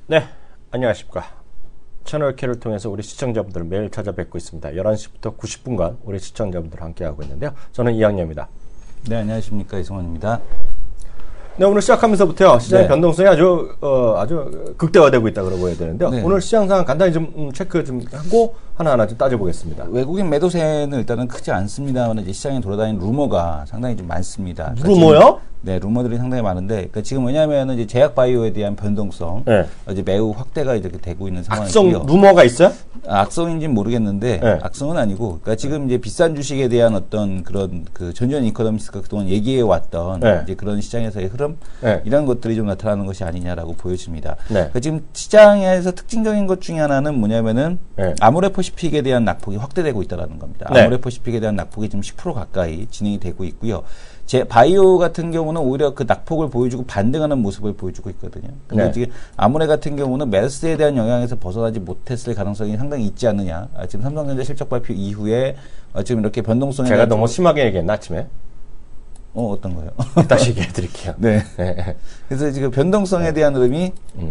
네, 안녕하십니까. 채널K를 통해서 우리 시청자분들을 매일 찾아뵙고 있습니다. 11시부터 90분간 우리 시청자분들과 함께하고 있는데요. 저는 이학년입니다. 네, 안녕하십니까. 이승원입니다. 네, 오늘 시작하면서부터요. 시장의 네. 변동성이 아주 극대화되고 있다 그러고 해야 되는데요. 네. 오늘 시장 상황 간단히 좀 체크 좀 하고 하나하나 좀 따져보겠습니다. 외국인 매도세는 일단은 크지 않습니다만 이제 시장에 돌아다니는 루머가 상당히 좀 많습니다. 그러니까 루머요? 네, 루머들이 상당히 많은데, 그러니까 지금 왜냐하면 이제 제약 바이오에 대한 변동성, 네. 이제 매우 확대가 이렇게 되고 있는 악성 상황이고요. 루머가 있어요? 악성인지는 모르겠는데, 네. 악성은 아니고, 그러니까 지금 이제 비싼 주식에 대한 어떤 그런 그 전전 이코노미스트가 그동안 얘기해 왔던 네. 이제 그런 시장에서의 흐름, 네. 이런 것들이 좀 나타나는 것이 아니냐라고 보여집니다. 네. 그러니까 지금 시장에서 특징적인 것 중에 하나는 뭐냐면은 네. 아모레퍼시픽에 대한 낙폭이 확대되고 있다는 겁니다. 네. 아모레퍼시픽에 대한 낙폭이 지금 10% 가까이 진행이 되고 있고요. 제 바이오 같은 경우는 오히려 그 낙폭을 보여주고 반등하는 모습을 보여주고 있거든요. 근데 네. 지금 아모레 같은 경우는 메르스에 대한 영향에서 벗어나지 못했을 가능성이 상당히 있지 않느냐. 지금 삼성전자 실적 발표 이후에 지금 이렇게 변동성에 제가 너무 심하게 얘기했나, 아침에? 어떤 거요? 다시 얘기해 드릴게요. 네. 네. 그래서 지금 변동성에 대한 흐름이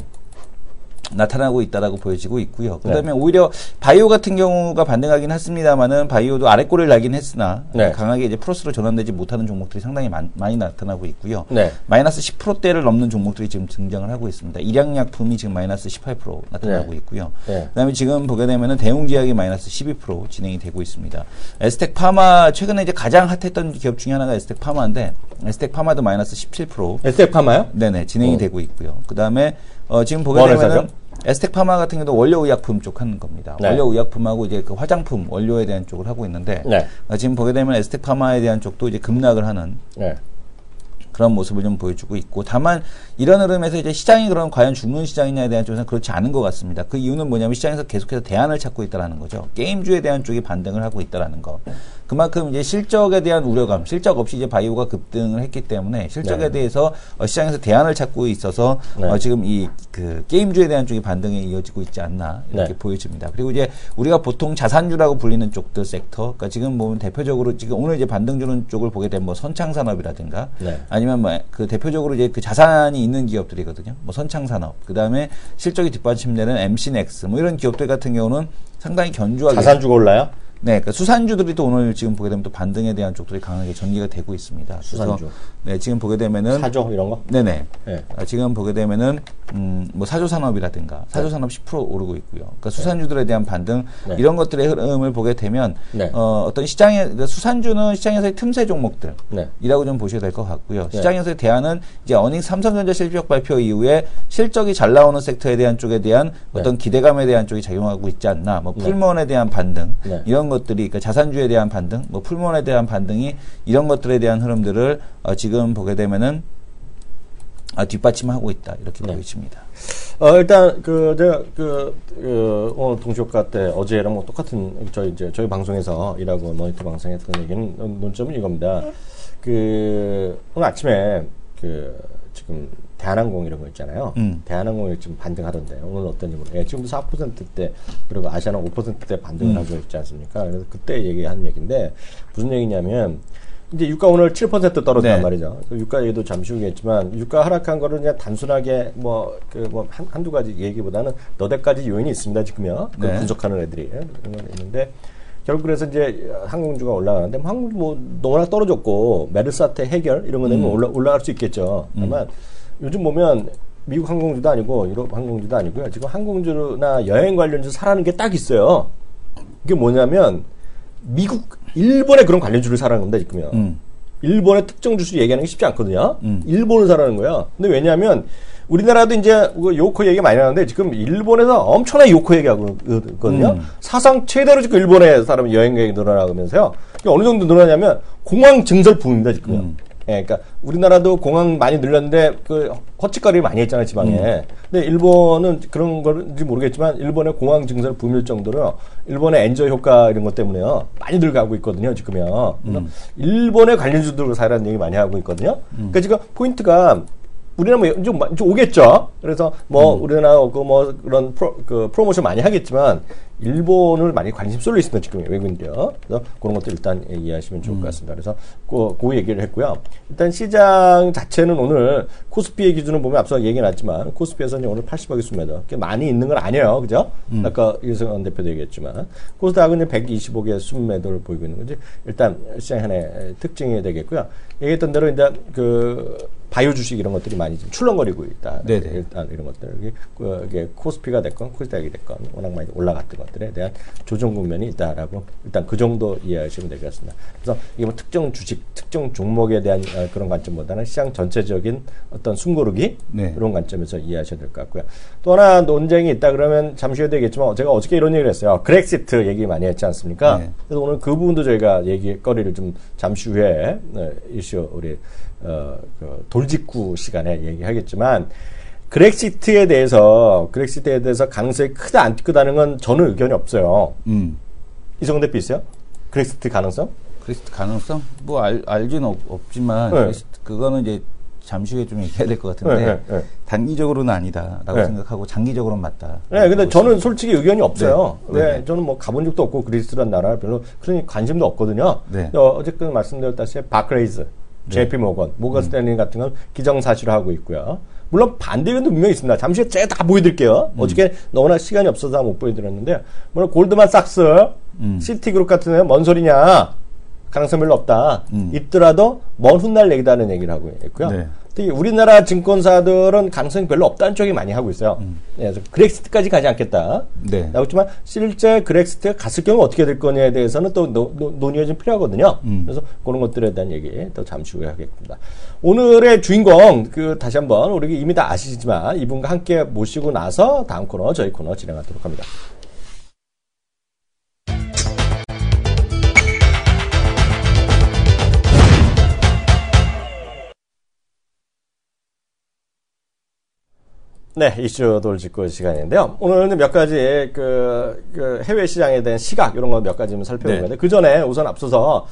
나타나고 있다라고 보여지고 있고요. 그다음에 오히려 바이오 같은 경우가 반등하긴 했습니다만은 바이오도 아랫골을 날긴 했으나 네. 강하게 이제 플러스로 전환되지 못하는 종목들이 상당히 많이 나타나고 있고요. 네. 마이너스 10%대를 넘는 종목들이 지금 등장을 하고 있습니다. 일양약품이 지금 마이너스 18% 나타나고 네. 있고요. 네. 그다음에 지금 보게 되면은 대웅제약이 마이너스 12% 진행이 되고 있습니다. 에스텍 파마 최근에 이제 가장 핫했던 기업 중에 하나가 에스텍 파마인데 에스텍 파마도 마이너스 17%. 에스텍 파마요? 네네, 진행이 되고 있고요. 그 다음에, 지금 보게 뭐를 되면은, 사죠? 에스텍 파마 같은 경우도 원료의약품 쪽 하는 겁니다. 네. 원료의약품하고 이제 그 화장품, 원료에 대한 쪽을 하고 있는데, 네. 지금 보게 되면 에스텍 파마에 대한 쪽도 이제 급락을 하는 네. 그런 모습을 좀 보여주고 있고, 다만, 이런 흐름에서 이제 시장이 그럼 과연 죽는 시장이냐에 대한 쪽에서는 그렇지 않은 것 같습니다. 그 이유는 뭐냐면 시장에서 계속해서 대안을 찾고 있다라는 거죠. 게임주에 대한 쪽이 반등을 하고 있다라는 거. 그만큼 이제 실적에 대한 우려감, 실적 없이 이제 바이오가 급등을 했기 때문에 실적에 네. 대해서 시장에서 대안을 찾고 있어서 네. 지금 이 그 게임주에 대한 쪽이 반등이 이어지고 있지 않나 이렇게 네. 보여집니다. 그리고 이제 우리가 보통 자산주라고 불리는 쪽들 섹터, 그러니까 지금 보면 대표적으로 지금 오늘 이제 반등 주는 쪽을 보게 되면 뭐 선창산업이라든가 네. 아니면 뭐 그 대표적으로 이제 그 자산이 있는 기업들이거든요. 뭐 선창산업, 그 다음에 실적이 뒷받침되는 MC넥스, 뭐 이런 기업들 같은 경우는 상당히 견조하게 자산주가 올라요? 네, 그러니까 수산주들이 또 오늘 지금 보게 되면 또 반등에 대한 쪽들이 강하게 전개가 되고 있습니다. 수산주. 그래서 네, 지금 보게 되면은 사조 이런 거? 네네. 네. 지금 보게 되면은 뭐 사조산업이라든가 사조산업 10% 오르고 있고요. 그러니까 수산주들에 대한 반등 네. 이런 것들의 흐름을 보게 되면 네. 어떤 시장의 그러니까 수산주는 시장에서의 틈새 종목들 네. 이라고 좀 보셔야 될 것 같고요. 네. 시장에서의 대안은 이제 삼성전자 실적 발표 이후에 실적이 잘 나오는 섹터에 대한 쪽에 대한 어떤 기대감에 대한 쪽이 작용하고 있지 않나. 뭐 풀먼에 대한 반등 네. 이런 것들이 그러니까 자산주에 대한 반등, 뭐 풀먼에 대한 반등이 이런 것들에 대한 흐름들을 지금 보게 되면은 뒷받침하고 있다 이렇게 보여집니다. 일단 제가 오늘 동시효과 때 어제랑 뭐 똑같은 저희 방송에서 일하고 모니터 방송에 했던 얘기는 논점은 이겁니다. 오늘 아침에 지금 대한항공 이런 거 있잖아요. 대한항공이 지금 반등하던데 오늘 어떤 이유로? 지금도 4%대 그리고 아시아는 5%대 반등을 하고 있지 않습니까? 그래서 그때 얘기한 얘기인데 무슨 얘기냐면 이제 유가 오늘 7% 떨어졌단 네. 말이죠. 유가 얘기도 잠시 후겠지만 유가 하락한 거를 그냥 단순하게 한두 가지 얘기보다는 너댓 가지 요인이 있습니다. 지금요. 그 네. 분석하는 애들이 있는데. 결국 그래서 이제 항공주가 올라가는데 항공주 뭐 너무나 떨어졌고 메르스 사태 해결 이런 거 되면 올라갈 수 있겠죠. 다만 요즘 보면 미국 항공주도 아니고 유럽 항공주도 아니고요. 지금 항공주나 여행 관련주 사라는 게 딱 있어요. 이게 뭐냐면 일본의 그런 관련주를 사라는 겁니다. 지금요. 일본의 특정 주식 얘기하는 게 쉽지 않거든요. 일본을 사라는 거야. 근데 왜냐하면 우리나라도 이제 요코 얘기 많이 하는데 지금 일본에서 엄청나게 요코 얘기하고 있거든요. 사상 최대로 지금 일본에 사람 여행 계획이 늘어나면서요. 이게 어느 정도 늘어나냐면 공항 증설 붐입니다 지금. 예, 그러니까 우리나라도 공항 많이 늘렸는데 헛짓거리 많이 했잖아요 지방에. 근데 일본은 그런 건지 모르겠지만 일본의 공항 증설 붐일 정도로 일본의 엔저 효과 이런 것 때문에요 많이 늘어가고 있거든요 지금요. 그래서 일본의 관련주들을 사라는 얘기 많이 하고 있거든요. 그러니까 지금 포인트가 우리나라 뭐 좀 오겠죠. 그래서 뭐 우리나라 뭐 그런 프로모션 많이 하겠지만 일본을 많이 관심 쏠려 있습니다. 지금 외국인들요. 그래서 그런 것도 일단 이해하시면 좋을 것 같습니다. 그래서 그 얘기를 했고요. 일단 시장 자체는 오늘 코스피의 기준을 보면 앞서 얘기 났지만 코스피에서는 오늘 80억이 순매도 꽤 많이 있는 건 아니에요. 그죠? 아까 이승환 대표도 얘기했지만 코스닥은 125개의 순매도를 보이고 있는 거지. 일단 시장 하나의 특징이 되겠고요. 얘기했던 대로 이제 바이오 주식 이런 것들이 많이 좀 출렁거리고 있다. 네네. 일단 이런 것들 이게 코스피가 됐건 코스닥이 됐건 워낙 많이 올라갔던 것들에 대한 조정 국면이 있다라고 일단 그 정도 이해하시면 될 것 같습니다. 그래서 이게 뭐 특정 주식, 특정 종목에 대한 그런 관점보다는 시장 전체적인 어떤 숨고르기 이런 관점에서 이해하셔야 될 것 같고요. 또 하나 논쟁이 있다 그러면 잠시 후에 되겠지만 제가 어저께 이런 얘기를 했어요. 그렉시트 얘기 많이 했지 않습니까? 그래서 오늘 그 부분도 저희가 얘기거리를 좀 잠시 후에 이슈 우리 돌직구 시간에 얘기하겠지만 그렉시트에 대해서 가능성이 크다 안 크다는 건 저는 의견이 없어요. 이성근 대표 있어요? 그렉시트 가능성? 그렉시트 가능성? 뭐 알지는 없지만 그렉시트 그거는 이제 잠시 후에 좀 얘기해야 될 것 같은데 단기적으로는 아니다라고 생각하고 장기적으로는 맞다. 네, 근데 저는 솔직히 의견이 없어요. 왜? 저는 뭐 가본 적도 없고 그리스라는 나라 별로 그런 관심도 없거든요. 어쨌든 말씀드렸다시피 바클레이즈, JP 모건 스탠리 같은 건 기정사실화하고 있고요. 물론 반대 의견도 분명히 있습니다. 잠시 후에 제가 다 보여드릴게요. 어저께 너무나 시간이 없어서 못 보여드렸는데 물론 골드만삭스, 시티그룹 같은 데는 뭔 소리냐. 가능성 별로 없다. 있더라도 먼 훗날 얘기다는 얘기를 하고 있고요. 특히 우리나라 증권사들은 가능성이 별로 없다는 쪽이 많이 하고 있어요. 그래서 그렉시트까지 가지 않겠다. 나고 있지만 실제 그렉시트가 갔을 경우 어떻게 될 거냐에 대해서는 또 논의가 좀 필요하거든요. 그래서 그런 것들에 대한 얘기 또 잠시 후에 하겠습니다. 오늘의 주인공 다시 한번 우리 이미 다 아시지만 이분과 함께 모시고 나서 다음 코너 저희 코너 진행하도록 합니다. 네, 이슈 돌직구 시간인데요. 오늘은 몇 가지 해외 시장에 대한 시각 이런 거 몇 가지 좀 살펴볼 건데 그 전에 우선 앞서서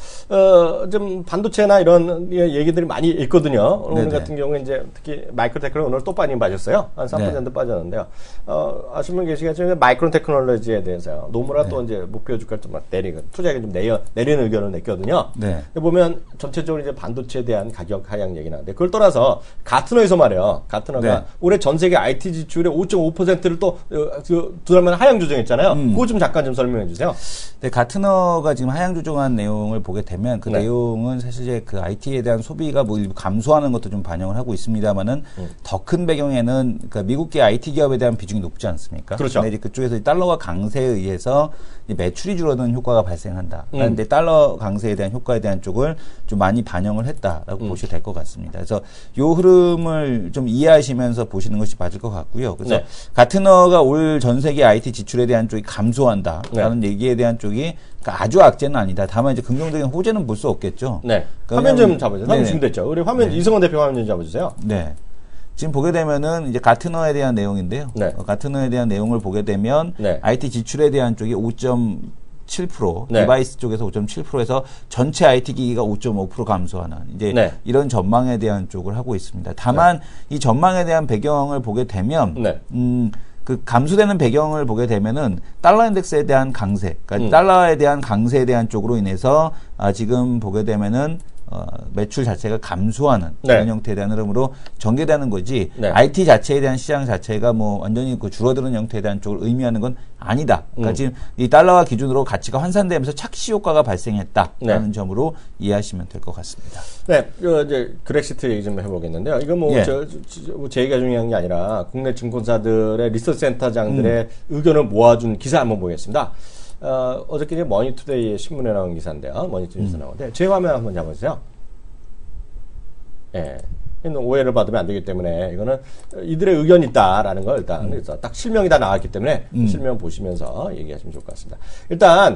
좀 반도체나 이런 얘기들이 많이 있거든요. 오늘 같은 경우에 이제 특히 마이크로테크놀로지 오늘 또 많이 빠졌어요. 한 3% 빠졌는데요. 아시는 분 계시겠지만 마이크로테크놀로지에 대해서 노무라 또 이제 목표 주가를 좀 투자액을 좀 내리는 의견을 냈거든요. 보면 전체적으로 이제 반도체에 대한 가격 하향 얘기 나는데 그걸 떠나서 가트너에서 말이에요. 가트너가 올해 전 세계 IT 지출의 5.5%를 또 두 달 만에 하향 조정했잖아요. 그거 좀 잠깐 좀 설명해 주세요. 네, 가트너가 지금 하향 조정한 내용을 보게 되면 그 내용은 사실 이제 그 IT에 대한 소비가 뭐 일부 감소하는 것도 좀 반영을 하고 있습니다만은 더 큰 배경에는 그러니까 미국계 IT 기업에 대한 비중이 높지 않습니까? 그렇죠. 근데 이제 그쪽에서 달러가 강세에 의해서 매출이 줄어드는 효과가 발생한다. 그런데 달러 강세에 대한 효과에 대한 쪽을 좀 많이 반영을 했다라고 보셔도 될 것 같습니다. 그래서 요 흐름을 좀 이해하시면서 보시는 것이 맞을 것 같고요. 그래서 가트너가 올 전 세계 IT 지출에 대한 쪽이 감소한다라는 얘기에 대한 쪽이 그러니까 아주 악재는 아니다. 다만 이제 긍정적인 호재는 볼 수 없겠죠. 네. 화면 좀 잡아주세요. 화면 준비됐죠. 우리 화면 이승원 대표 화면 좀 잡아주세요. 네. 지금 보게 되면은 이제 가트너에 대한 내용인데요. 가트너에 대한 내용을 보게 되면 IT 지출에 대한 쪽이 5.7%, 디바이스 쪽에서 5.7%에서 전체 IT 기기가 5.5% 감소하는 이제 이런 전망에 대한 쪽을 하고 있습니다. 다만 이 전망에 대한 배경을 보게 되면 그 감소되는 배경을 보게 되면은 달러 인덱스에 대한 강세, 그러니까 달러에 대한 강세에 대한 쪽으로 인해서 지금 보게 되면은 매출 자체가 감소하는 그런 형태에 대한 흐름으로 전개되는 거지 IT 자체에 대한 시장 자체가 뭐 완전히 그 줄어드는 형태에 대한 쪽을 의미하는 건 아니다. 그러니까 지금 이 달러와 기준으로 가치가 환산되면서 착시 효과가 발생했다라는 점으로 이해하시면 될 것 같습니다. 네, 이제 그렉시트 얘기 좀 해보겠는데요. 이거 뭐 제 얘기가 중요한 게 아니라 국내 증권사들의 리서치 센터장들의 의견을 모아준 기사 한번 보겠습니다. 어저께 이제 머니투데이 신문에 나온 기사인데요. 머니투데이에서 나오는데 제 화면 한번 잡아주세요. 오해를 받으면 안 되기 때문에 이거는 이들의 의견이 있다라는 걸 일단 그래서 딱 실명이 다 나왔기 때문에 실명 보시면서 얘기하시면 좋을 것 같습니다. 일단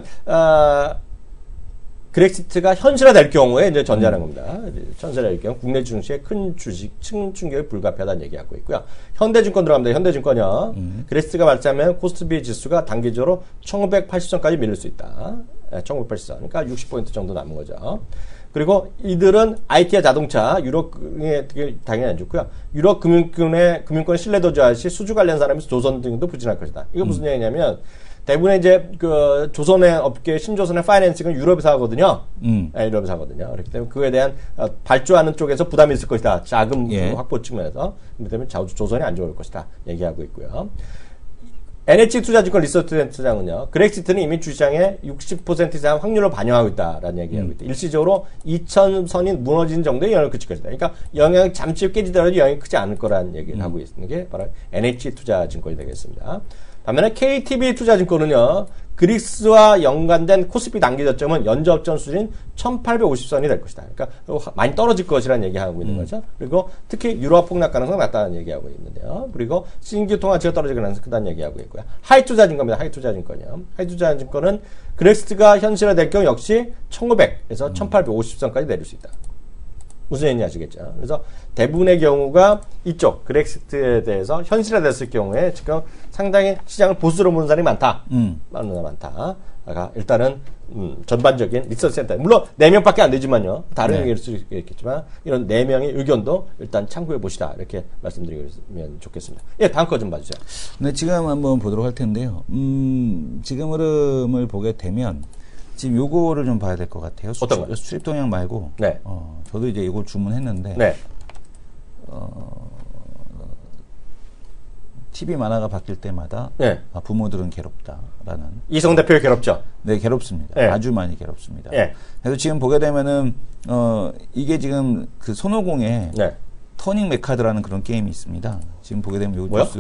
그렉시트가 현실화될 경우에 이제 전제하는 겁니다. 현실화될 경우 국내 주식의 큰 주식 충격이 불가피하다는 얘기하고 있고요. 현대증권 들어갑니다. 현대증권이요. 그렉시트가 말하자면 코스피 지수가 단기적으로 1980선까지 밀릴 수 있다. 1980선. 그러니까 60포인트 정도 남은 거죠. 그리고 이들은 IT와 자동차, 유럽에 당연히 안 좋고요. 유럽 금융권 신뢰도 저하 시 수주 관련 산업에서 조선 등도 부진할 것이다. 이거 무슨 얘기냐면 대부분의 이제 그 조선의 업계, 신조선의 파이낸싱은 유럽에서 하거든요. 유럽에서 하거든요. 그렇기 때문에 그에 대한 발주하는 쪽에서 부담이 있을 것이다. 자금 확보 측면에서. 그렇기 때문에 조선이 안 좋을 것이다. 얘기하고 있고요. NH투자증권 리서치센터장은요, 그렉시트는 이미 주시장의 60% 이상 확률로 반영하고 있다라는 얘기하고 있다. 일시적으로 2000선이 무너진 정도의 영향을 끼칠 것이다. 그러니까 영향이 잠시 깨지더라도 영향이 크지 않을 거라는 얘기를 하고 있는 게 바로 NH투자증권이 되겠습니다. 반면에 KTB투자증권은요, 그리스와 연관된 코스피 단기 저점은 연저점 수준 1850선이 될 것이다. 그러니까 많이 떨어질 것이라는 얘기하고 있는 거죠. 그리고 특히 유럽 폭락 가능성이 낮다는 얘기하고 있는데요. 그리고 신규 통화치가 떨어질 가능성이 크다는 얘기하고 있고요. 하이투자증권입니다. 하이투자증권이요. 하이투자증권은 그렉시트가 현실화될 경우 역시 1900에서 1850선까지 내릴 수 있다. 무슨 얘기인지 아시겠죠? 그래서 대부분의 경우가 이쪽 그렉시트에 대해서 현실화됐을 경우에 지금 상당히 시장을 보수로 보는 사람이 많다. 많다. 일단은 전반적인 리서치센터 물론 4명밖에 안 되지만요. 다른 의견일 수 있겠지만 이런 4명의 의견도 일단 참고해 보시라 이렇게 말씀드리면 좋겠습니다. 예, 다음 거 좀 봐주세요. 네, 지금 한번 보도록 할 텐데요. 지금 흐름을 보게 되면 지금 요거를 좀 봐야 될 것 같아요. 어떤 거? 수입 동향 말고. 네. 저도 이제 이걸 주문했는데. 네. TV 만화가 바뀔 때마다. 네. 부모들은 괴롭다라는. 이성 대표 괴롭죠? 네, 괴롭습니다. 네. 아주 많이 괴롭습니다. 네. 그래서 지금 보게 되면은, 이게 지금 그 손오공에. 네. 터닝 메카드라는 그런 게임이 있습니다. 지금 보게 되면 요 뭐야? 뉴스.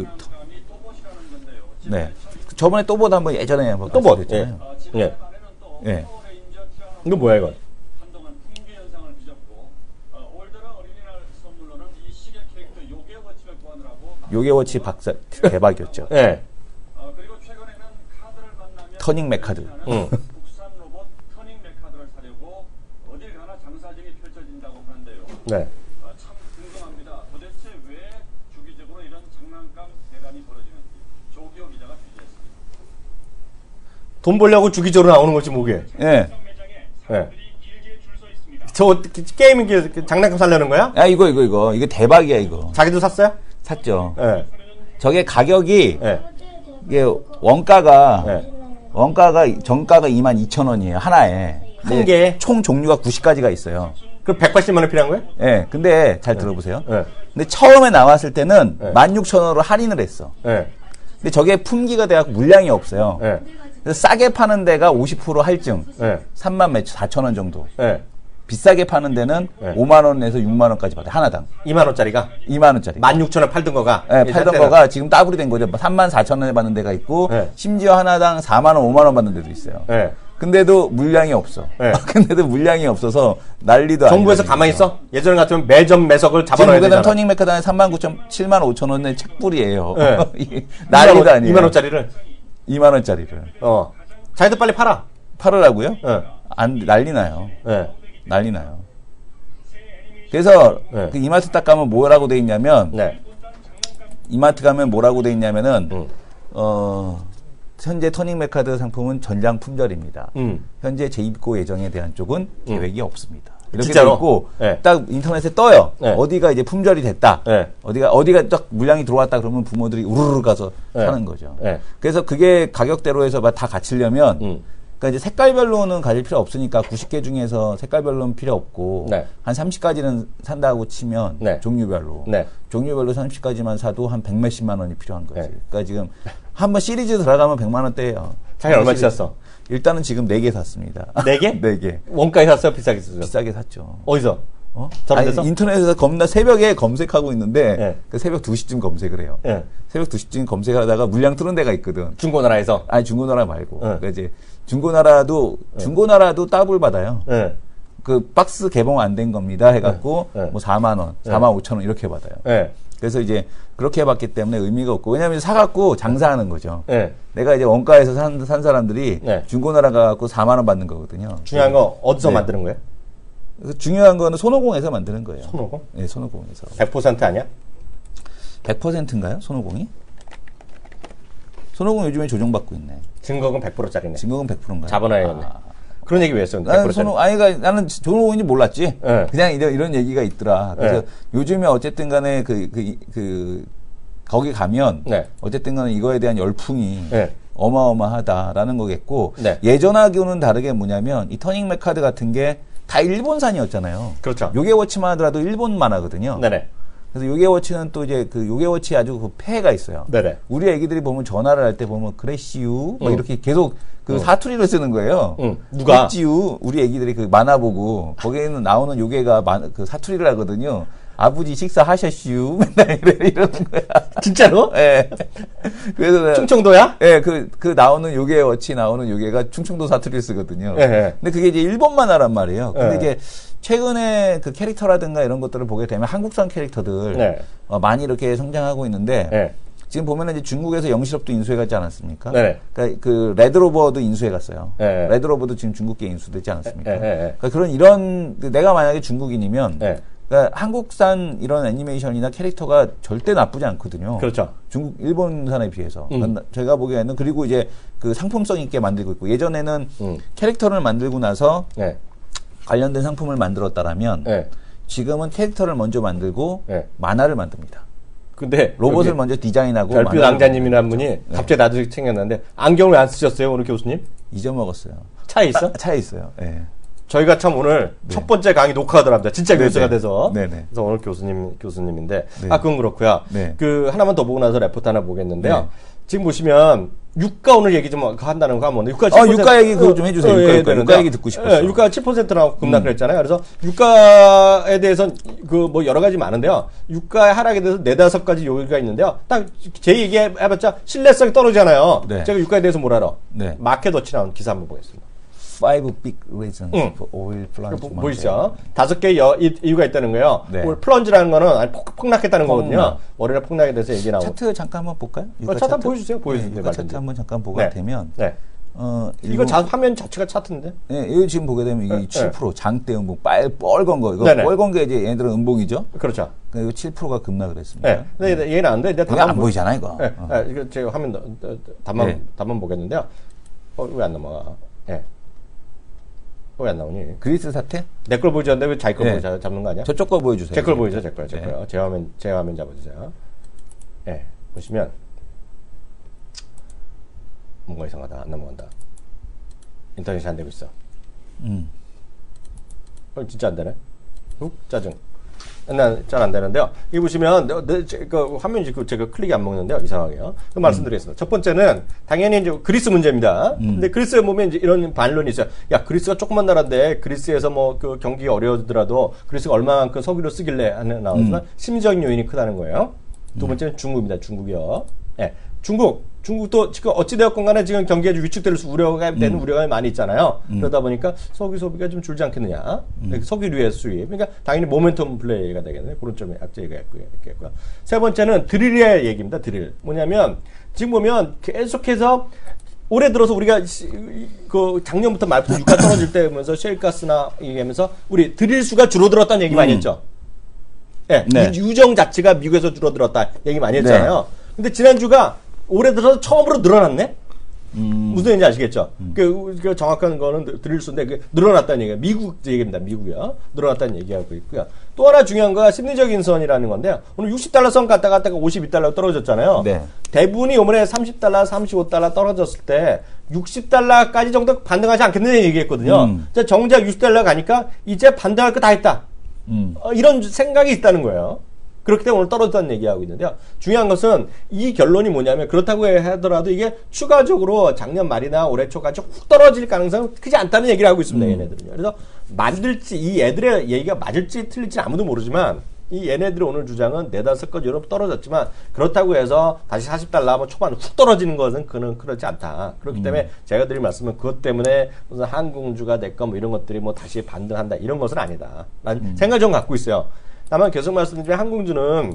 네. 저번에 또봇 한번 예전에 한번 또봇. 했잖아요. 예. 예. 이거 뭐야 이건? 한동안 풍기 현상을 빚었고 올 들어 어린이날 선물로는 이 시계 캐릭터 요괴워치를 구하느라고 요괴워치 박사 대박이었죠. 예. 그리고 최근에는 카드를 만나면 터닝 메카드. 국산 로봇 터닝 메카드를 사려고 어딜 가나 장사쟁이 펼쳐진다고 하는데요. 네. 참 궁금합니다. 도대체 왜 주기적으로 이런 장난감 대란이 벌어지는지 조기호 기자가 취재했습니다. 돈 벌려고 주기적으로 나오는 거지 뭐게? 예. 예. 저 게임 장난감 살려는 거야? 야, 이거 대박이야, 이거. 자기도 샀어요? 샀죠. 예. 저게 가격이, 예. 이게 원가가, 예. 정가가 22,000원이에요, 하나에. 한 개에? 총 종류가 90가지가 있어요. 그럼 180만 원 필요한 거예요? 예. 근데 잘 들어보세요. 예. 근데 처음에 나왔을 때는 예. 16,000원으로 할인을 했어. 예. 근데 저게 품기가 돼갖고 물량이 없어요. 예. 그래서 싸게 파는 데가 50% 할증. 예. 34,000원 정도. 예. 비싸게 파는 데는 네. 5만원에서 6만원까지 받아요. 하나당. 2만 원짜리가 2만원짜리. 16,000원 팔던 거가 네, 팔던 거가 지금 더블이 된 거죠. 34,000원에 받는 데가 있고, 네. 심지어 하나당 4만원, 5만원 받는 데도 있어요. 네. 근데도 물량이 없어. 네. 근데도 물량이 없어서 난리도 아니에요. 정부에서 가만히 있어? 예전 같으면 매점 매석을 잡아놔야 지금 되잖아. 터닝 메카단에 75,000원의 책불이에요. 네. 난리도 아니에요. 2만 원짜리를 2만원짜리를. 자기도 빨리 팔아. 팔으라고요? 네. 난리 나요. 네. 난리 나요. 그래서 네. 그 이마트 딱 가면 뭐라고 돼 있냐면, 네. 이마트 가면 뭐라고 돼 있냐면은, 현재 터닝 메카드 상품은 전량 품절입니다. 현재 재입고 예정에 대한 쪽은 계획이 없습니다. 이렇게 진짜로? 돼 있고, 네. 딱 인터넷에 떠요. 네. 어디가 이제 품절이 됐다. 네. 어디가 딱 물량이 들어왔다 그러면 부모들이 우르르 가서 네. 사는 거죠. 네. 그래서 그게 가격대로 해서 다 갖추려면, 그러니까 이제 색깔별로는 가질 필요 없으니까 90개 중에서 색깔별로는 필요 없고 네. 한 30가지는 산다고 치면 네. 종류별로 네. 종류별로 30가지만 사도 한 100몇십만 원이 필요한 거지. 그러니까 지금 한번 시리즈 들어가면 100만 원대예요. 자기 얼마치 샀어? 일단은 지금 4개 샀습니다. 4개? 4개. 원가에 샀어요? 비싸게 샀어요? 비싸게 샀죠. 어디서? 아니, 데서? 인터넷에서 겁나 새벽에 검색하고 있는데 네. 그 새벽 2시쯤 검색을 해요. 네. 새벽 2시쯤 검색하다가 물량 뜨는 데가 있거든. 중고나라에서? 아니 중고나라 말고. 네. 그러니까 이제 중고나라도 더블 받아요. 네. 그 박스 개봉 안 된 겁니다 해갖고 네. 뭐 4만 원, 4만 5천 원 이렇게 받아요. 네. 그래서 이제 그렇게 해봤기 때문에 의미가 없고 왜냐하면 사갖고 장사하는 거죠. 네. 내가 이제 원가에서 산 사람들이 네. 중고나라 가갖고 4만 원 받는 거거든요. 중요한 거 어디서 네. 만드는 거예요? 그래서 중요한 거는 손오공에서 만드는 거예요. 손오공? 네, 손오공에서. 100% 아니야? 100%인가요? 손오공이? 손오공 요즘에 조정받고 있네. 증거금 100%짜리네. 증거금 100%인가요? 자본화해였네. 그런 얘기 왜 했어요? 나는 손흥민인지 몰랐지. 네. 그냥 이런 얘기가 있더라. 그래서 네. 요즘에 어쨌든 간에 거기 가면 네. 어쨌든 간에 이거에 대한 열풍이 네. 어마어마하다라는 거겠고 네. 예전하고는 다르게 뭐냐면 이 터닝 메카드 같은 게 다 일본산이었잖아요. 그렇죠. 요게워치만 하더라도 일본 만화거든요. 네네. 그래서 요게워치는 또 이제 그 요게워치 아주 그 폐해가 있어요. 네네. 우리 애기들이 보면 전화를 할 때 보면 그레시유 막 이렇게 계속 그 사투리를 쓰는 거예요. 누가? 그레시유 우리 애기들이 그 만화 보고 거기에는 나오는 요게가 그 사투리를 하거든요. 아버지 식사하셨슈 맨날 이러는 거야. 진짜로? 예. 그래서 충청도야? 예, 그 나오는 요게워치 나오는 요게가 충청도 사투리를 쓰거든요. 예. 근데 그게 이제 일본 만화란 말이에요. 근데 예. 이제 최근에 그 캐릭터라든가 이런 것들을 보게 되면 한국산 캐릭터들 네. 많이 이렇게 성장하고 있는데 네. 지금 보면은 이제 중국에서 영실업도 인수해 갔지 않았습니까? 네. 그러니까 그 레드로버도 인수해 갔어요. 네. 레드로버도 지금 중국계 인수되지 않았습니까? 네. 그러니까 내가 만약에 중국인이면 네. 그러니까 한국산 이런 애니메이션이나 캐릭터가 절대 나쁘지 않거든요. 그렇죠. 일본산에 비해서. 그러니까 제가 보기에는 그리고 이제 그 상품성 있게 만들고 있고 예전에는 캐릭터를 만들고 나서 네. 관련된 상품을 만들었다라면 네. 지금은 캐릭터를 먼저 만들고 네. 만화를 만듭니다. 근데 로봇을 먼저 디자인하고 별빛 낭자님이라는 분이 갑자기 나도 생겼는데 안경을 안 쓰셨어요 오늘 교수님? 잊어먹었어요. 차에 있어? 차에 있어요. 네. 저희가 참 오늘 첫 번째 강의 녹화하더랍니다. 진짜 네네. 교수가 돼서. 네네. 그래서 오늘 교수님인데. 네. 그건 그렇고요. 네. 그 하나만 더 보고 나서 레포트 하나 보겠는데요. 네. 지금 보시면 유가 오늘 얘기 좀 한다는 거 하면 유가 7%. 유가 얘기 그거 좀 해주세요. 유가 얘기 듣고 싶었어요. 유가 7%라고 급락을 했잖아요. 그래서 유가에 대해서 그 뭐 여러 가지 많은데요. 유가의 하락에 대해서 4-5가지 요인가 있는데요. 딱 제 얘기 해봤자 신뢰성이 떨어지잖아요. 네. 제가 유가에 대해서 뭘 알아? 네. 마켓워치 나온 기사 한번 보겠습니다. 5 big reasons for oil plunge. 보이시죠? 5개의 이유가 있다는 거예요. 네. 플런지라는 거는 폭락했다는 거거든요. 월요일에 폭락에 대해서 얘기 나오고. 차트 잠깐 한번 볼까요? 차트 한번 보여주세요. 보여주세요. 유가 차트 한번 잠깐 보게 되면. 네. 이거 화면 자체가 차트인데? 네, 이거 지금 보게 되면 이게 7% 장대 음봉, 빨간 거. 이거 네네. 빨간 게 이제 얘네들은 음봉이죠. 그렇죠. 이거 7%가 급락을 했습니다. 네. 근데 얘는 안 돼. 이거 안 보이잖아, 이거. 네. 이거 제가 화면 답만 보겠는데요. 왜 안 넘어가? 예. 왜 안 나오니? 그리스 사태? 내 걸 보여줬는데 왜 자기 걸 잡는 거 아니야? 저쪽 거 보여주세요. 제 걸 보여줘, 제 거요. 네. 제 화면 잡아주세요. 예. 보시면 뭔가 이상하다. 안 넘어간다. 인터넷이 안 되고 있어. 진짜 안 되네. 짜증. 잘 안 되는데요. 이 보시면 그 화면이 제가 클릭이 안 먹는데요. 이상하게요. 말씀드리겠습니다. 첫 번째는 당연히 이제 그리스 문제입니다. 근데 그리스에 보면 이제 이런 반론이 있어요. 야, 그리스가 조그만 나라인데 그리스에서 뭐 그 경기가 어려워지더라도 그리스가 얼마만큼 석유를 쓰길래 하는 나오지만 심리적인 요인이 크다는 거예요. 두 번째는 중국입니다. 중국이요. 예. 중국도 지금 어찌되었건 간에 지금 경기가 위축될 수 우려가 되는 우려가 많이 있잖아요. 그러다 보니까 석유 소비가 좀 줄지 않겠느냐. 석유류의 수입. 그러니까 당연히 모멘텀 플레이가 되겠네요. 그런 점에 악재가 있겠고요. 세 번째는 드릴의 얘기입니다. 드릴. 뭐냐면 지금 보면 계속해서 올해 들어서 우리가 그 작년부터 말부터 유가 떨어질 때 보면서 셰일가스나 얘기하면서 우리 드릴 수가 줄어들었다는 얘기 많이 했죠. 네. 유정 자체가 미국에서 줄어들었다 얘기 많이 했잖아요. 네. 근데 지난주가 올해 들어서 처음으로 늘어났네? 무슨 얘기인지 아시겠죠? 그 정확한 거는 드릴 수인데 늘어났다는 얘기가 미국 얘기입니다. 미국이요. 늘어났다는 얘기하고 있고요. 또 하나 중요한 거가 심리적인 선이라는 건데요. 오늘 60달러 선 갔다가 52달러 떨어졌잖아요. 네. 대부분이 이번에 30달러, 35달러 떨어졌을 때 60달러까지 정도 반등하지 않겠느냐 얘기했거든요. 정작 60달러 가니까 이제 반등할 거 다 했다. 이런 생각이 있다는 거예요. 그렇기 때문에 오늘 떨어졌다는 얘기하고 있는데요. 중요한 것은 이 결론이 뭐냐면 그렇다고 하더라도 이게 추가적으로 작년 말이나 올해 초까지 훅 떨어질 가능성은 크지 않다는 얘기를 하고 있습니다. 얘네들은요. 그래서 맞을지 이 애들의 얘기가 맞을지 틀릴지 아무도 모르지만 이 얘네들의 오늘 주장은 4-5건 유럽 떨어졌지만 그렇다고 해서 다시 40달러 뭐 초반 훅 떨어지는 것은 그는 그렇지 않다. 그렇기 때문에 제가 드린 말씀은 그것 때문에 무슨 항공주가 됐건 뭐 이런 것들이 뭐 다시 반등한다 이런 것은 아니다. 라는 생각을 좀 갖고 있어요. 다만 계속 말씀드리면 항공주는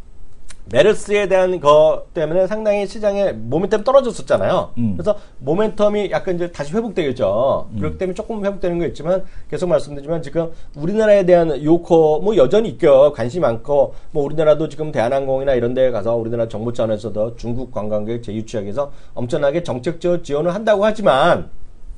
메르스에 대한 것 때문에 상당히 시장에 모멘텀 떨어졌었잖아요. 그래서 모멘텀이 약간 이제 다시 회복되겠죠. 그렇기 때문에 조금 회복되는 거 있지만 계속 말씀드리지만 지금 우리나라에 대한 요코 뭐 여전히 있죠. 관심이 많고 뭐 우리나라도 지금 대한항공이나 이런 데 가서 우리나라 정부 차원에서도 중국 관광객 재유치하기 위해서 엄청나게 정책적 지원을 한다고 하지만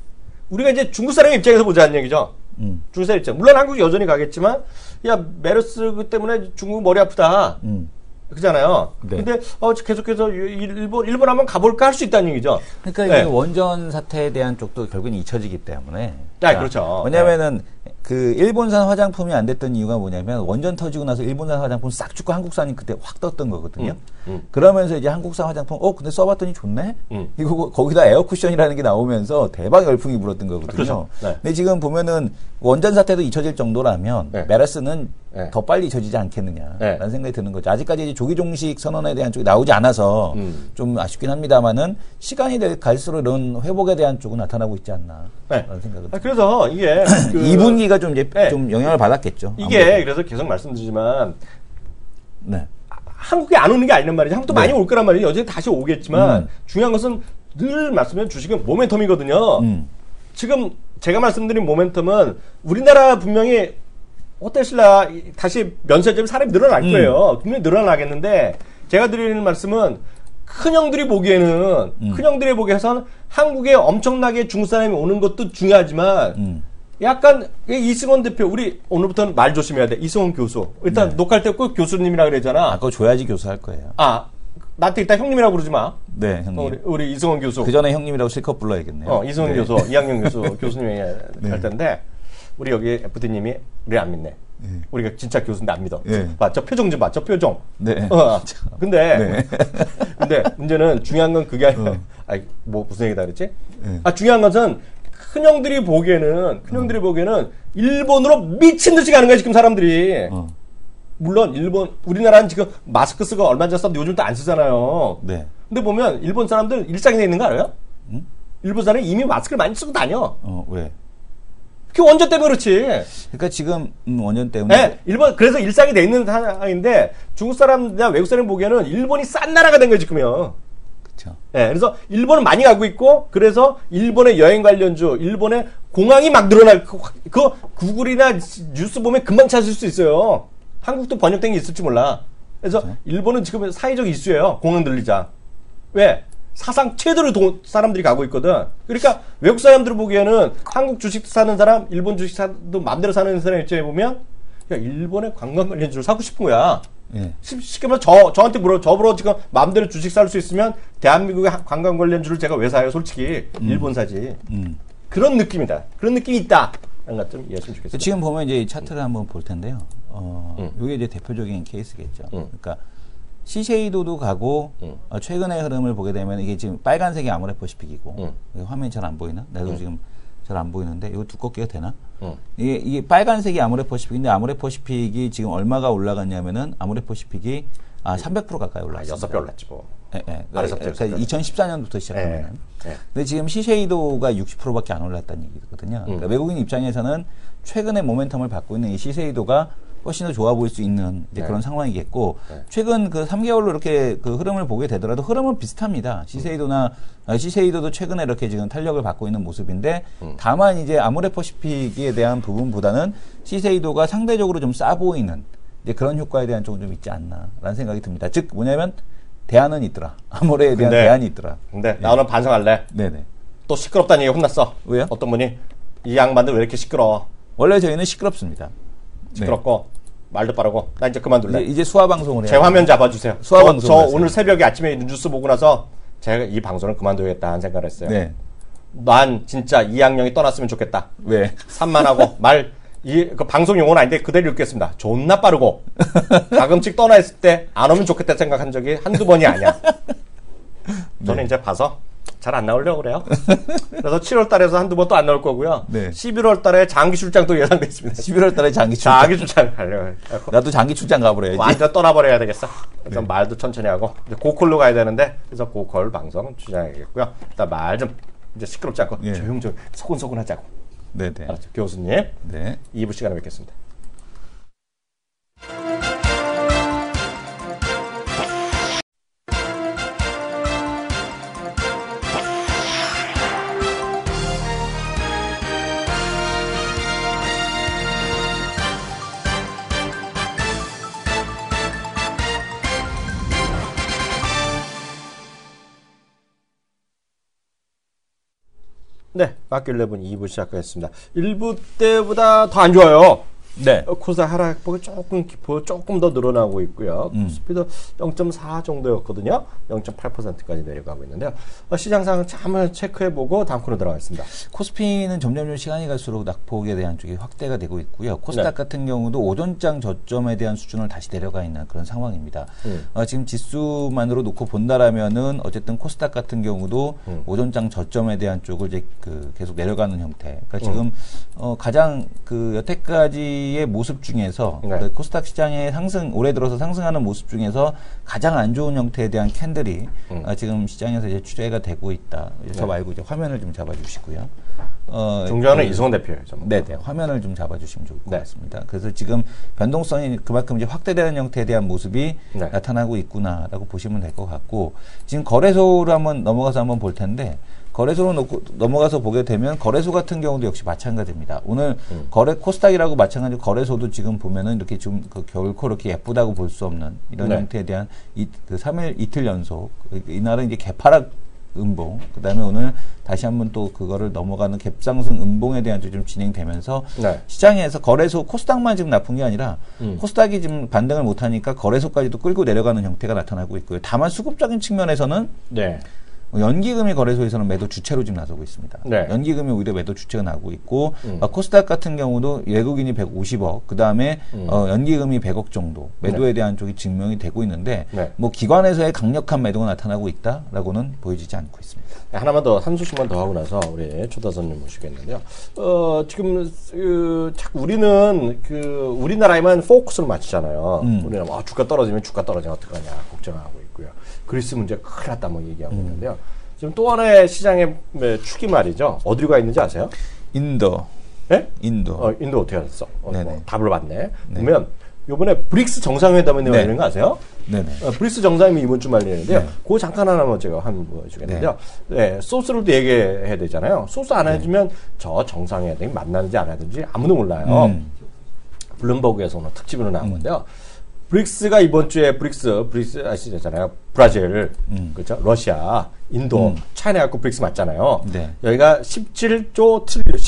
우리가 이제 중국 사람의 입장에서 보자는 얘기죠. 중국 사람 입장. 물론 한국이 여전히 가겠지만, 야, 메르스 때문에 중국 머리 아프다. 그잖아요. 네. 근데 계속해서 일본 한번 가볼까 할 수 있다는 얘기죠. 그러니까 네. 이 원전 사태에 대한 쪽도 결국은 잊혀지기 때문에. 그렇죠. 왜냐면은 그 일본산 화장품이 안 됐던 이유가 뭐냐면 원전 터지고 나서 일본산 화장품 싹 죽고 한국산이 그때 확 떴던 거거든요. 그러면서 이제 한국산 화장품 근데 써봤더니 좋네. 이거 거기다 에어 쿠션이라는 게 나오면서 대박 열풍이 불었던 거거든요. 그렇죠. 네. 근데 지금 보면은 원전 사태도 잊혀질 정도라면 네. 메르스는 네. 더 빨리 잊혀지지 않겠느냐라는 네. 생각이 드는 거죠. 아직까지 이제 조기 종식 선언에 대한 쪽이 나오지 않아서 좀 아쉽긴 합니다만은 시간이 갈수록 이런 회복에 대한 쪽은 나타나고 있지 않나라는 네. 생각을. 그래서 이게 2분기가 좀 이제 네. 좀 영향을 받았겠죠. 이게 아무래도. 그래서 계속 말씀드리지만 네. 한국에 안 오는 게 아니란 말이죠. 한국도 네. 많이 올 거란 말이에요. 여전히 다시 오겠지만 중요한 것은 늘 말씀드린 주식은 모멘텀이거든요. 지금 제가 말씀드린 모멘텀은 우리나라 분명히 호텔 신라 다시 면세점이 사람이 늘어날 거예요. 분명히 늘어나겠는데 제가 드리는 말씀은 큰형들이 보기에는 큰형들이 보기에선 한국에 엄청나게 중국 사람이 오는 것도 중요하지만 약간 이승원 대표 우리 오늘부터는 말 조심해야 돼. 이승원 교수 일단 녹화할 때 꼭 교수님이라 그러잖아. 그거 줘야지 교수 할 거예요. 나한테 일단 형님이라고 그러지 마. 네, 형님. 우리 이승원 교수. 그 전에 형님이라고 실컷 불러야겠네요. 이승원 네. 교수, 이학년 교수, 교수님이 할 텐데, 우리 여기 FD님이 우리 안 믿네. 우리가 진짜 교수인데 안 믿어. 네. 봐, 저 표정 좀 봐, 저 표정. 네. 근데 문제는 중요한 건 그게 아니라, 무슨 얘기다 그랬지? 중요한 것은 큰형들이 보기에는 일본으로 미친 듯이 가는 거야, 지금 사람들이. 물론 우리나라는 지금 마스크 쓰고 얼마 전에 썼는데 요즘 또 안 쓰잖아요. 네. 근데 보면 일본 사람들 일상이 돼 있는 거 알아요? 일본 사람이 이미 마스크를 많이 쓰고 다녀. 왜? 그게 원전 때문에 그렇지. 그러니까 지금 원전 때문에. 네, 그래서 일상이 돼 있는 상황인데 중국 사람이나 외국 사람 보기에는 일본이 싼 나라가 된 거예요, 지금요. 그렇죠. 네, 그래서 일본은 많이 가고 있고 그래서 일본의 여행 관련주, 일본의 공항이 막 늘어날 그 구글이나 뉴스 보면 금방 찾을 수 있어요. 한국도 번역된 게 있을지 몰라. 그래서 일본은 지금 사회적 이슈예요. 공항 늘리자. 왜? 사상 최대로 사람들이 가고 있거든. 그러니까 외국 사람들 보기에는 한국 주식 사는 사람, 일본 주식 사도 마음대로 사는 사람 입장에 보면 야, 일본의 관광 관련주를 사고 싶은 거야. 예. 쉽게 말해서 저한테 저보러 지금 마음대로 주식 살 수 있으면 대한민국의 관광 관련주를 제가 왜 사요? 솔직히 일본 사지. 그런 느낌이다. 그런 느낌이 있다. 라는 것 좀 이해했으면 좋겠습니다. 지금 보면 이제 차트를 한번 볼 텐데요. 이게 이제 대표적인 케이스겠죠. 그러니까 시세이도도 가고 최근의 흐름을 보게 되면 이게 지금 빨간색이 아모레퍼시픽이고 화면이 잘 안 보이나? 나도 지금 잘 안 보이는데 이거 두껍게 되나? 이게 빨간색이 아모레퍼시픽인데 아모레퍼시픽이 지금 얼마가 올라갔냐면은 아모레퍼시픽이 300% 가까이 올랐어요. 6배 올랐지 뭐. 그러니까 2014년부터 시작하면. 근데 지금 시세이도가 60%밖에 안 올랐다는 얘기거든요. 그러니까 외국인 입장에서는 최근에 모멘텀을 받고 있는 이 시세이도가 훨씬 더 좋아 보일 수 있는 이제 그런 상황이겠고 최근 그 3개월로 이렇게 그 흐름을 보게 되더라도 흐름은 비슷합니다. 시세이도도 최근에 이렇게 지금 탄력을 받고 있는 모습인데 다만 이제 아모레퍼시픽에 대한 부분보다는 시세이도가 상대적으로 좀 싸 보이는 이제 그런 효과에 대한 쪽은 좀 있지 않나라는 생각이 듭니다. 즉 뭐냐면 대안은 있더라. 아모레에 대한 대안이 있더라. 근데 나 오늘 반성할래. 네네. 또 시끄럽다는 얘기 혼났어. 왜요? 어떤 분이 이 양반들 왜 이렇게 시끄러워? 원래 저희는 시끄럽습니다. 시끄럽고 말도 빠르고 나 이제 그만둘래. 이제 수화 방송을 해요. 제 화면 잡아주세요. 수화 방송. 저 오늘 새벽에 아침에 뉴스 보고 나서 제가 이 방송을 그만둬야겠다 하는 생각을 했어요. 네. 난 진짜 이학령이 떠났으면 좋겠다. 왜? 산만하고 그 방송 용어는 아닌데 그대로 읽겠습니다. 존나 빠르고 가끔씩 떠나 있을 때 안 오면 좋겠다 생각한 적이 한두 번이 아니야. 저는 이제 봐서 잘 안 나오려고 그래요. 그래서 7월 달에서 한두 번 또 안 나올 거고요. 네. 11월 달에 장기 출장도 예상돼 있습니다. 11월 달에 장기 출장. 장기 출장 가려고. 나도 장기 출장 가버려야지. 완전 떠나버려야 되겠어. 그래서 말도 천천히 하고 이제 고콜로 가야 되는데 그래서 고콜 방송 출장해야겠고요. 일단 말 좀 이제 시끄럽지 않고 조용조용 소근소근 하자고. 네네. 알았죠. 교수님. 네. 2부 시간에 뵙겠습니다. 네, 마켓 11 2부 시작하겠습니다. 1부 때보다 더 안 좋아요. 네. 코스닥 하락폭이 조금 더 늘어나고 있고요. 코스피도 0.4 정도였거든요. 0.8%까지 내려가고 있는데요. 시장상 한번 체크해보고 다음 코너 들어가겠습니다. 코스피는 점점 시간이 갈수록 낙폭에 대한 쪽이 확대가 되고 있고요. 코스닥 같은 경우도 오전장 저점에 대한 수준을 다시 내려가 있는 그런 상황입니다. 지금 지수만으로 놓고 본다라면은 어쨌든 코스닥 같은 경우도 오전장 저점에 대한 쪽을 이제 계속 내려가는 형태. 그러니까 지금 가장 여태까지 의 모습 중에서 네. 코스닥 시장의 올해 들어서 상승하는 모습 중에서 가장 안 좋은 형태에 대한 캔들이 지금 시장에서 이제 추세가 되고 있다. 저 말고 이제 화면을 좀 잡아주시고요. 존경하는 이승원 대표예요. 네네. 화면을 좀 잡아주시면 좋을 것 네. 같습니다. 그래서 지금 변동성이 그만큼 이제 확대되는 형태에 대한 모습이 네. 나타나고 있구나라고 보시면 될 것 같고, 지금 거래소로 한번 넘어가서 한번 볼 텐데, 거래소로 넘어가서 보게 되면 거래소 같은 경우도 역시 마찬가지입니다. 오늘 코스닥이라고 마찬가지로 거래소도 지금 보면은 이렇게 좀 결코 이렇게 예쁘다고 볼 수 없는 이런 네. 형태에 대한 3일 이틀 연속, 이날은 이제 개파락 음봉, 그 다음에 오늘 다시 한번 또 그거를 넘어가는 갭상승 음봉에 대한 쪽이 좀 진행되면서 네. 시장에서 거래소, 코스닥만 지금 나쁜 게 아니라 코스닥이 지금 반등을 못하니까 거래소까지도 끌고 내려가는 형태가 나타나고 있고요. 다만 수급적인 측면에서는 네. 연기금이 거래소에서는 매도 주체로 지금 나서고 있습니다. 네. 연기금이 오히려 매도 주체가 나오고 있고, 코스닥 같은 경우도 외국인이 150억, 그 다음에 연기금이 100억 정도 매도에 대한 쪽이 증명이 되고 있는데, 네. 뭐 기관에서의 강력한 매도가 나타나고 있다라고는 보여지지 않고 있습니다. 네, 하나만 더, 한 소식만 더 하고 나서 우리 초다선님 모시겠는데요. 지금, 자꾸 우리는 우리나라에만 포커스를 맞추잖아요. 우리는 주가 떨어지면 어떡하냐, 걱정하고 있고요. 그리스 문제 큰일 났다 뭐 얘기하고 있는데요. 지금 또 하나의 시장의 축이 말이죠. 어디로 가 있는지 아세요? 인도. 네? 인도. 인도 어떻게 알았어? 네네. 답을 봤네. 보면, 요번에 브릭스 정상회담에 네. 열리는 거 아세요? 네네. 브릭스 정상회담이 이번 주 말리는데요. 네. 그거 잠깐 하나만 제가 한번 보여주겠는데요. 네, 소스로도 얘기해야 되잖아요. 소스 안 해주면 저 정상회담이 만나는지 안 하는지 아무도 몰라요. 블룸버그에서 오늘 특집으로 나온 건데요. 브릭스가 이번 주에 브릭스 아시잖아요. 브라질, 그렇죠? 러시아, 인도, 차이나 갖고 브릭스 맞잖아요. 네. 여기가 17조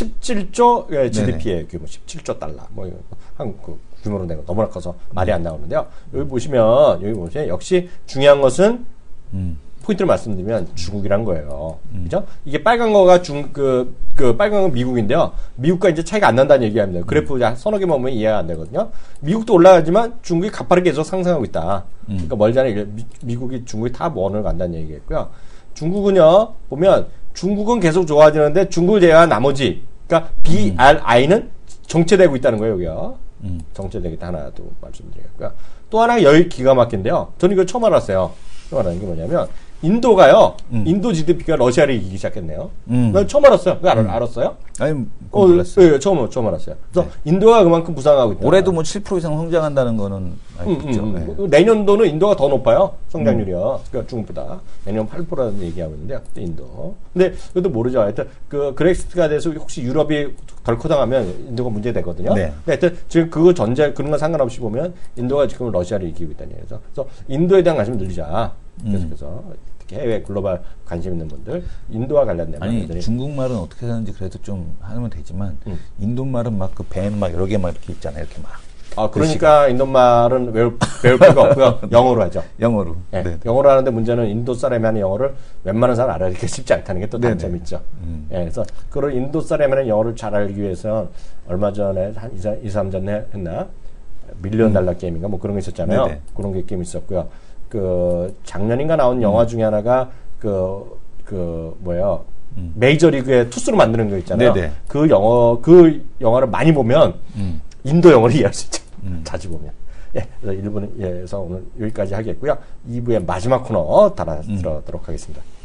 GDP의 규모, 17조 달러. 뭐 한국 규모로 내가 너무나 커서 말이 안 나오는데요. 여기 보시면 역시 중요한 것은 포인트를 말씀드리면 중국이란 거예요. 그죠? 이게 빨간 거가 빨간 건 미국인데요. 미국과 이제 차이가 안 난다는 얘기합니다. 그래프 서너 개만 보면 이해가 안 되거든요. 미국도 올라가지만 중국이 가파르게 계속 상승하고 있다. 그러니까 멀잖아요. 미국이 중국이 탑 1을 간다는 얘기겠고요. 중국은요, 보면 중국은 계속 좋아지는데 중국을 제외한 나머지, 그러니까 BRI는 정체되고 있다는 거예요, 여기요. 정체되겠다. 하나 또 말씀드리겠고요. 또 하나 여기 기가 막힌데요. 저는 이걸 처음 알았어요. 처음 알았는 게 뭐냐면, 인도가요, 인도 GDP가 러시아를 이기기 시작했네요. 난 처음 알았어요. 왜 알았어요? 아니, 몰랐어요. 네, 처음 알았어요. 그래서 인도가 그만큼 부상하고 있다. 올해도 뭐 7% 이상 성장한다는 거는 알고 있죠. 네. 내년도는 인도가 더 높아요. 성장률이요. 그러니까 중국보다. 내년 8%라는 얘기하고 있는데요. 인도. 근데 그것도 모르죠. 하여튼 그렉시트가 돼서 혹시 유럽이 덜 커당하면 인도가 문제되거든요. 네. 하여튼 지금 그런 건 상관없이 보면 인도가 지금 러시아를 이기고 있다는 얘기죠. 그래서 인도에 대한 관심을 늘리자. 계속해서 특히 해외 글로벌 관심 있는 분들 인도와 관련된 아니 말들이 중국말은 어떻게 하는지 그래도 좀 하면 되지만 인도말은 막 그 뱀 막 여러 개 막 이렇게 있잖아요. 이렇게 막. 그러니까 인도말은 외울 필요가 없고요. 영어로 하죠. 영어로. 네. 네. 영어로 하는데 문제는 인도 사람이 하는 영어를 웬만한 사람 알아듣기 쉽지 않다는 게 또 단점이 있죠. 그래서 그런 인도 사람이 하는 영어를 잘 알기 위해서 얼마 전에 한 2, 3년 전에 했나? 밀리언 달러 게임인가 뭐 그런 게 있었잖아요. 네네. 그런 게 게임 있었고요. 작년인가 나온 영화 중에 하나가 메이저리그의 투수로 만드는 거 있잖아요. 네네. 그 영화를 많이 보면 인도 영어를 이해할 수 있죠. 자주 보면. 예, 그래서 1부에서 오늘 여기까지 하겠고요. 2부의 마지막 코너 들어가도록 하겠습니다.